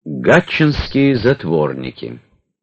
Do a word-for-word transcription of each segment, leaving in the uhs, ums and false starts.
Гатчинские затворники.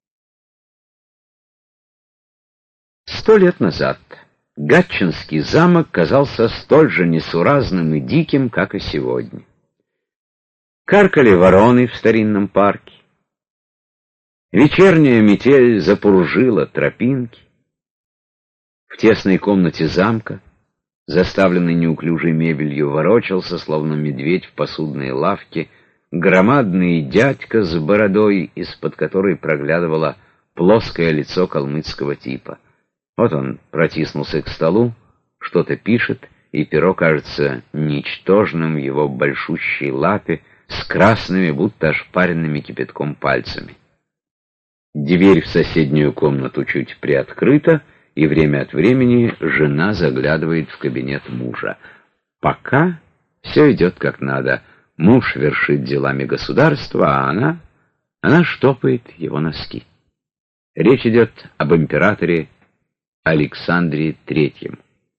Сто лет назад Гатчинский замок казался столь же несуразным и диким, как и сегодня. Каркали вороны в старинном парке. Вечерняя метель запуржила тропинки. В тесной комнате замка, заставленной неуклюжей мебелью, ворочался, словно медведь в посудной лавке, громадный дядька с бородой, из-под которой проглядывало плоское лицо калмыцкого типа. Вот он протиснулся к столу, что-то пишет, и перо кажется ничтожным в его большущей лапе с красными, будто ошпаренными кипятком пальцами. Дверь в соседнюю комнату чуть приоткрыта, и время от времени жена заглядывает в кабинет мужа. Пока все идет как надо. Муж вершит делами государства, а она... она штопает его носки. Речь идет об императоре Александре Третьем.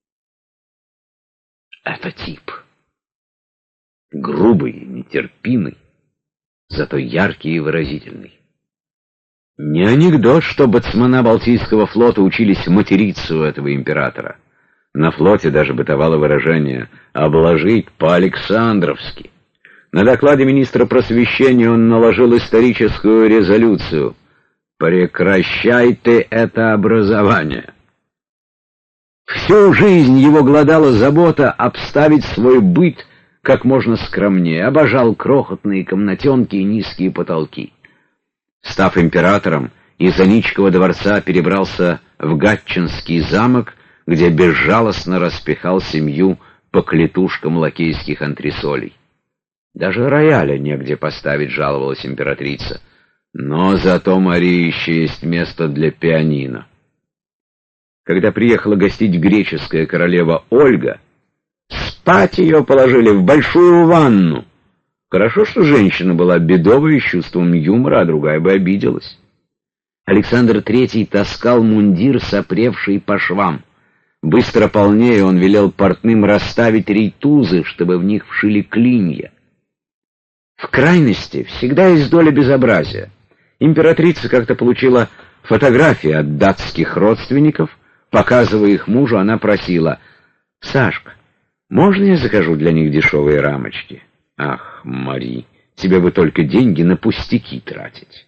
Это тип. Грубый, нетерпимый, зато яркий и выразительный. Не анекдот, что боцмана Балтийского флота учились материться у этого императора. На флоте даже бытовало выражение «обложить по-александровски». На докладе министра просвещения он наложил историческую резолюцию «Прекращайте это образование». Всю жизнь его глодала забота обставить свой быт как можно скромнее, обожал крохотные комнатенки и низкие потолки. Став императором, из Аничкова дворца перебрался в Гатчинский замок, где безжалостно распихал семью по клетушкам лакейских антресолей. Даже рояля негде поставить, жаловалась императрица. Но зато Марии есть место для пианино. Когда приехала гостить греческая королева Ольга, спать ее положили в большую ванну. Хорошо, что женщина была бедовой, с чувством юмора, а другая бы обиделась. Александр Третий таскал мундир, сопревший по швам. Быстро полнее он велел портным расставить рейтузы, чтобы в них вшили клинья. В крайности всегда есть доля безобразия. Императрица как-то получила фотографии от датских родственников. Показывая их мужу, она просила: «Сашка, можно я закажу для них дешевые рамочки?» «Ах, Мари, тебе бы только деньги на пустяки тратить».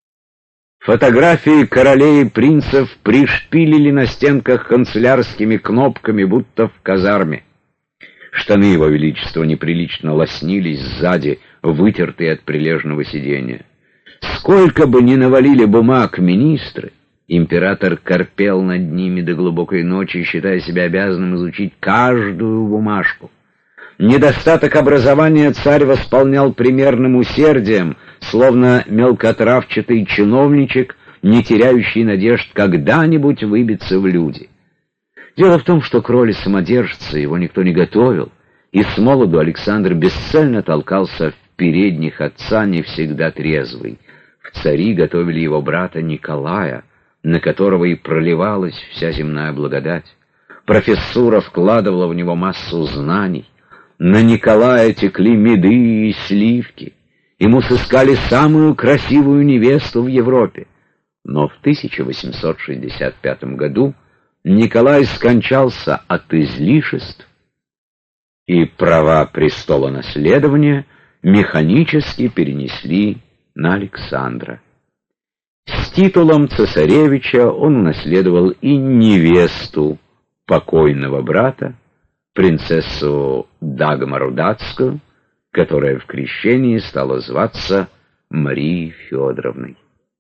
Фотографии королей и принцев пришпилили на стенках канцелярскими кнопками, будто в казарме. Штаны его величества неприлично лоснились сзади, вытертые от прилежного сидения. Сколько бы ни навалили бумаг министры, император корпел над ними до глубокой ночи, считая себя обязанным изучить каждую бумажку. Недостаток образования царь восполнял примерным усердием, словно мелкотравчатый чиновничек, не теряющий надежд когда-нибудь выбиться в люди. Дело в том, что к роли самодержца его никто не готовил, и с молоду Александр бесцельно толкался в передних отца, не всегда трезвый. В цари готовили его брата Николая, на которого и проливалась вся земная благодать. Профессура вкладывала в него массу знаний. На Николая текли меды и сливки. Ему сыскали самую красивую невесту в Европе. Но в тысяча восемьсот шестьдесят пятом году Николай скончался от излишеств, и права престола наследования механически перенесли на Александра. С титулом цесаревича он унаследовал и невесту покойного брата, принцессу Дагмару Датскую, которая в крещении стала зваться Марией Федоровной.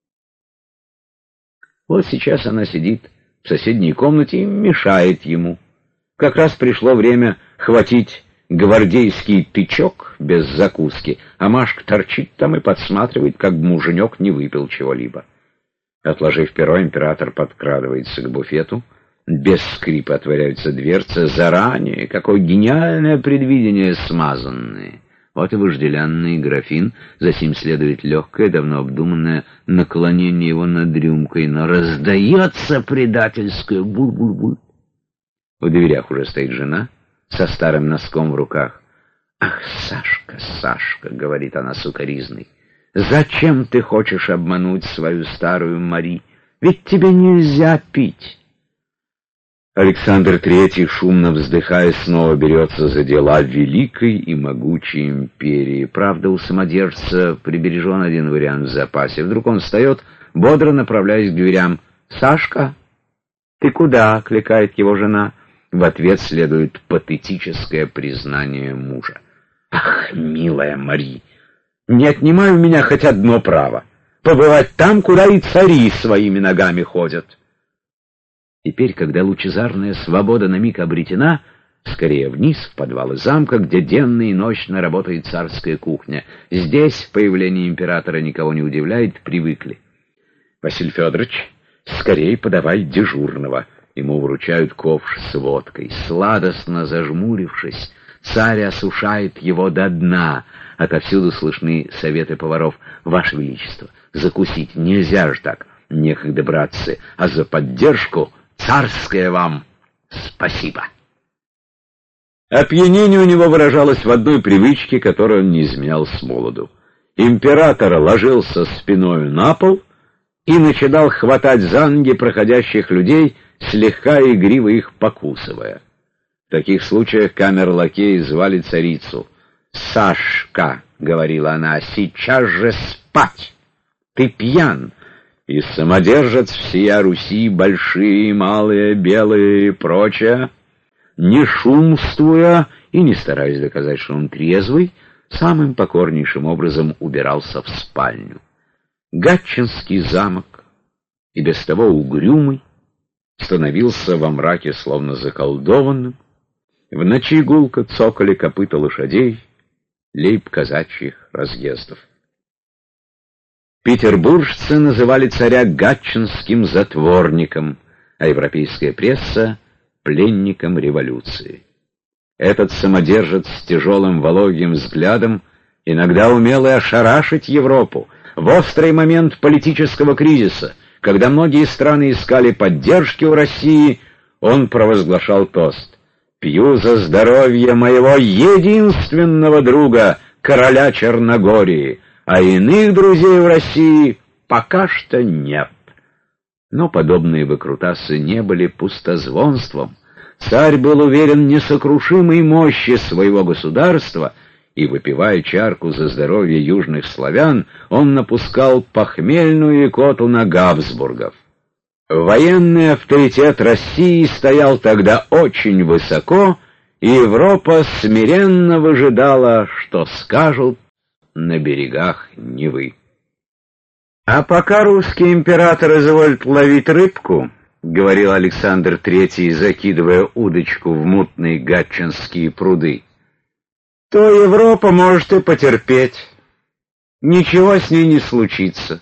Вот сейчас она сидит в соседней комнате и мешает ему. Как раз пришло время хватить гвардейский тычок без закуски, а Машка торчит там и подсматривает, как муженек не выпил чего-либо. Отложив перо, император подкрадывается к буфету. Без скрипа отворяются дверцы. Заранее, какое гениальное предвидение, смазанные. Вот и вожделенный графин, засим следует легкое, давно обдуманное наклонение его над рюмкой, но раздается предательское буль-буль-буль. В дверях уже стоит жена со старым носком в руках. «Ах, Сашка, Сашка!» — говорит она сукоризной. Зачем ты хочешь обмануть свою старую Мари? Ведь тебе нельзя пить. Александр Третий, шумно вздыхая, снова берется за дела великой и могучей империи. Правда, у самодержца прибережен один вариант в запасе. Вдруг он встает, бодро направляясь к дверям. «Сашка, ты куда?» — окликает его жена. В ответ следует патетическое признание мужа. «Ах, милая Мари, не отнимай у меня хоть одно право — побывать там, куда и цари своими ногами ходят». Теперь, когда лучезарная свобода на миг обретена, скорее вниз, в подвалы замка, где денно и ночно работает царская кухня. Здесь появление императора никого не удивляет, привыкли. «Василий Федорович, скорей подавай дежурного». Ему вручают ковш с водкой. Сладостно зажмурившись, царь осушает его до дна. Отовсюду слышны советы поваров. «Ваше Величество, закусить нельзя же так. Некогда, братцы, а за поддержку царское вам спасибо». Опьянение у него выражалось в одной привычке, которую он не изменял с молоду. Император ложился спиною на пол и начинал хватать за ноги проходящих людей, слегка игриво их покусывая. В таких случаях камер-лакеи звали царицу. «Сашка», — говорила она, — «сейчас же спать! Ты пьян!» И самодержец всея Руси, большие, малые, белые и прочее, не шумствуя и не стараясь доказать, что он трезвый, самым покорнейшим образом убирался в спальню. Гатчинский замок, и без того угрюмый, становился во мраке словно заколдованным. В ночи гулко цокали копыта лошадей, лейб казачьих разъездов. Петербуржцы называли царя гатчинским затворником, а европейская пресса — пленником революции. Этот самодержец с тяжелым вологим взглядом иногда умел и ошарашить Европу. В острый момент политического кризиса, когда многие страны искали поддержки у России, он провозглашал тост: «Пью за здоровье моего единственного друга, короля Черногории, а иных друзей в России пока что нет». Но подобные выкрутасы не были пустозвонством. Царь был уверен в несокрушимой мощи своего государства, и, выпивая чарку за здоровье южных славян, он напускал похмельную икоту на Габсбургов. Военный авторитет России стоял тогда очень высоко, и Европа смиренно выжидала, что скажут на берегах Невы. «А пока русский император изволит ловить рыбку, — говорил Александр Третий, закидывая удочку в мутные гатчинские пруды, — то Европа может и потерпеть. Ничего с ней не случится».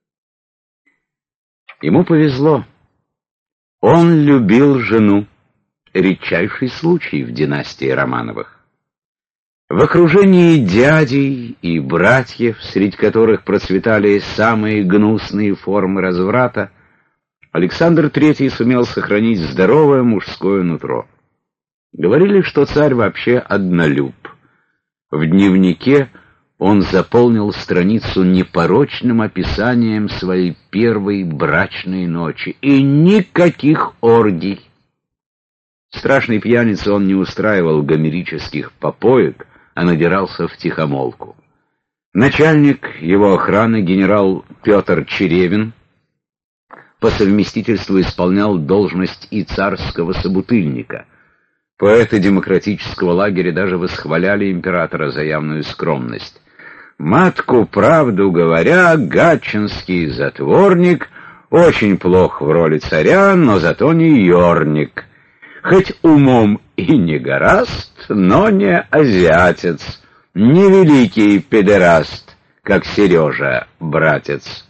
Ему повезло. Он любил жену. Редчайший случай в династии Романовых. В окружении дядей и братьев, среди которых процветали самые гнусные формы разврата, Александр Третий сумел сохранить здоровое мужское нутро. Говорили, что царь вообще однолюб. В дневнике он заполнил страницу непорочным описанием своей первой брачной ночи. И никаких оргий. Страшный пьяница, он не устраивал гомерических попоек, а надирался втихомолку. Начальник его охраны, генерал Петр Черевин, по совместительству исполнял должность и царского собутыльника. Поэты демократического лагеря даже восхваляли императора за явную скромность. «Матку правду говоря, гатчинский затворник очень плох в роли царя, но зато не ерник. Хоть умом и не гораст, но не азиатец, не великий педераст, как Сережа, братец».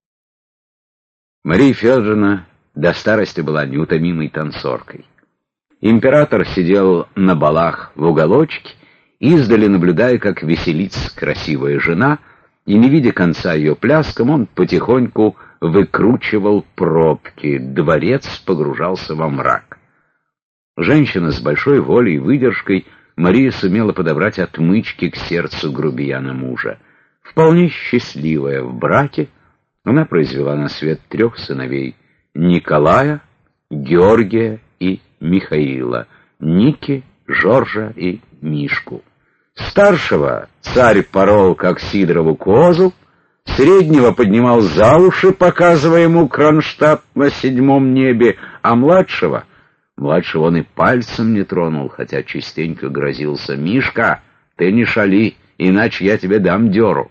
Мария Федоровна до старости была неутомимой танцоркой. Император сидел на балах в уголочке, издали наблюдая, как веселится красивая жена, и, не видя конца ее пляскам, он потихоньку выкручивал пробки. Дворец погружался во мрак. Женщина с большой волей и выдержкой, Мария сумела подобрать отмычки к сердцу грубияна мужа. Вполне счастливая в браке, она произвела на свет трех сыновей — Николая, Георгия и Михаила, Ники, Жоржа и Мишку. Старшего царь порол, как сидорову козу, среднего поднимал за уши, показывая ему Кронштадт на седьмом небе, а младшего, младшего он и пальцем не тронул, хотя частенько грозился: «Мишка, ты не шали, иначе я тебе дам дёру».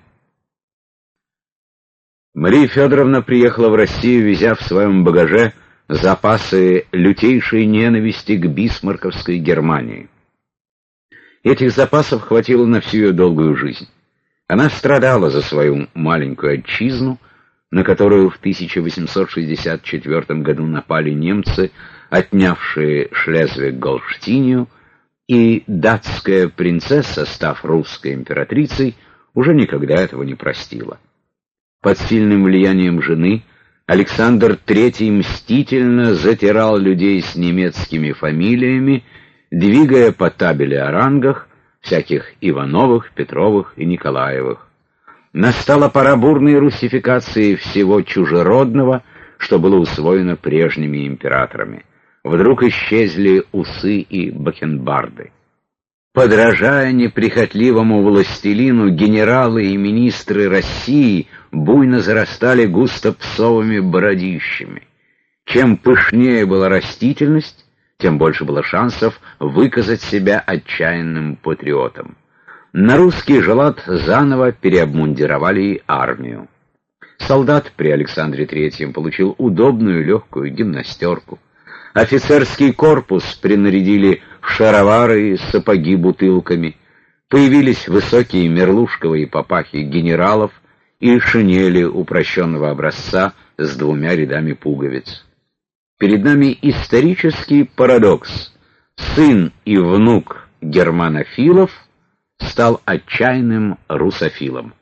Мария Федоровна приехала в Россию, везя в своем багаже запасы лютейшей ненависти к бисмарковской Германии. Этих запасов хватило на всю ее долгую жизнь. Она страдала за свою маленькую отчизну, на которую в тысяча восемьсот шестьдесят четвёртом году напали немцы, отнявшие Шлезвиг-Гольштинию, и датская принцесса, став русской императрицей, уже никогда этого не простила. Под сильным влиянием жены Александр Третий мстительно затирал людей с немецкими фамилиями, двигая по табели о рангах всяких Ивановых, Петровых и Николаевых. Настала пора бурной русификации всего чужеродного, что было усвоено прежними императорами. Вдруг исчезли усы и бакенбарды. Подражая неприхотливому властелину, генералы и министры России буйно зарастали густопсовыми бородищами. Чем пышнее была растительность, тем больше было шансов выказать себя отчаянным патриотом. На русский желат заново переобмундировали армию. Солдат при Александре Третьем получил удобную легкую гимнастерку. Офицерский корпус принарядили в шаровары и сапоги бутылками. Появились высокие мерлушковые папахи генералов и шинели упрощенного образца с двумя рядами пуговиц. Перед нами исторический парадокс. Сын и внук германофилов стал отчаянным русофилом.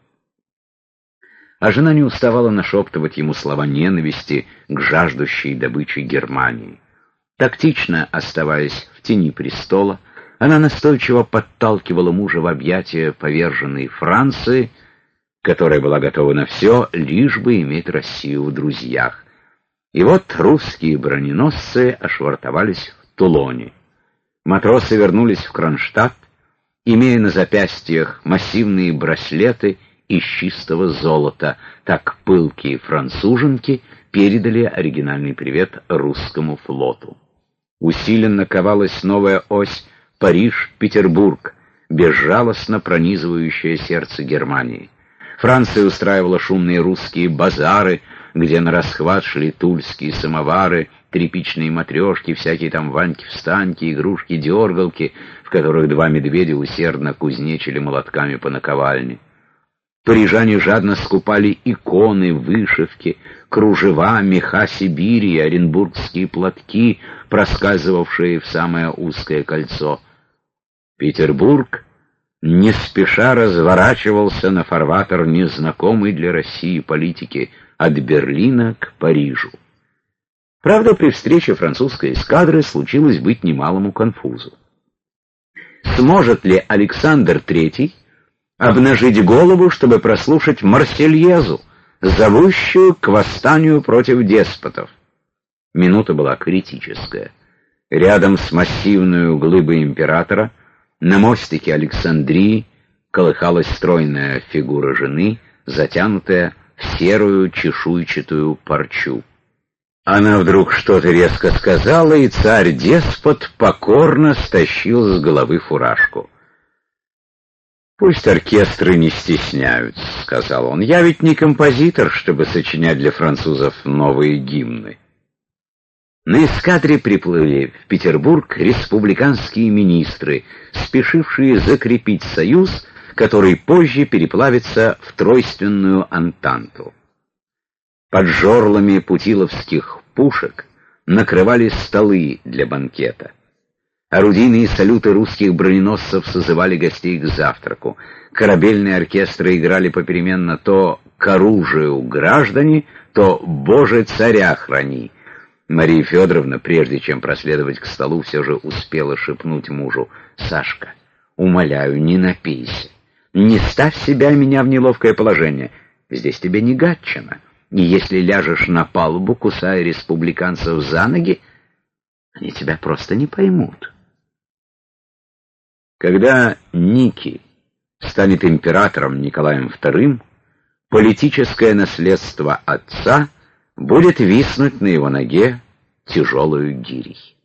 А жена не уставала нашептывать ему слова ненависти к жаждущей добычи Германии. Тактично оставаясь в тени престола, она настойчиво подталкивала мужа в объятия поверженной Франции, которая была готова на все, лишь бы иметь Россию в друзьях. И вот русские броненосцы ошвартовались в Тулоне. Матросы вернулись в Кронштадт, имея на запястьях массивные браслеты из чистого золота. Так пылкие француженки передали оригинальный привет русскому флоту. Усиленно ковалась новая ось Париж-Петербург, безжалостно пронизывающая сердце Германии. Франция устраивала шумные русские базары, где на расхват шли тульские самовары, тряпичные матрешки, всякие там ваньки-встаньки, игрушки-дергалки, в которых два медведя усердно кузнечили молотками по наковальне. Парижане жадно скупали иконы, вышивки, кружева, меха Сибири и оренбургские платки, проскальзывавшие в самое узкое кольцо. Петербург не спеша разворачивался на фарватер незнакомой для России политики от Берлина к Парижу. Правда, при встрече французской эскадры случилось быть немалому конфузу. Сможет ли Александр Третий обнажить голову, чтобы прослушать Марсельезу, зовущую к восстанию против деспотов? Минута была критическая. Рядом с массивной глыбой императора на мостике Александрии колыхалась стройная фигура жены, затянутая в серую чешуйчатую парчу. Она вдруг что-то резко сказала, и царь-деспот покорно стащил с головы фуражку. «Пусть оркестры не стесняются», — сказал он. «Я ведь не композитор, чтобы сочинять для французов новые гимны». На эскадре приплыли в Петербург республиканские министры, спешившие закрепить союз, который позже переплавится в тройственную антанту. Под жорлами путиловских пушек накрывали столы для банкета. Орудийные салюты русских броненосцев созывали гостей к завтраку. Корабельные оркестры играли попеременно то «К оружию, граждане», то «Боже, царя храни». Мария Федоровна, прежде чем проследовать к столу, все же успела шепнуть мужу: «Сашка, умоляю, не напейся. Не ставь себя и меня в неловкое положение. Здесь тебе не Гатчина. И если ляжешь на палубу, кусая республиканцев за ноги, они тебя просто не поймут. Когда Ники станет императором Николаем вторым, политическое наследство отца будет виснуть на его ноге тяжелую гирей.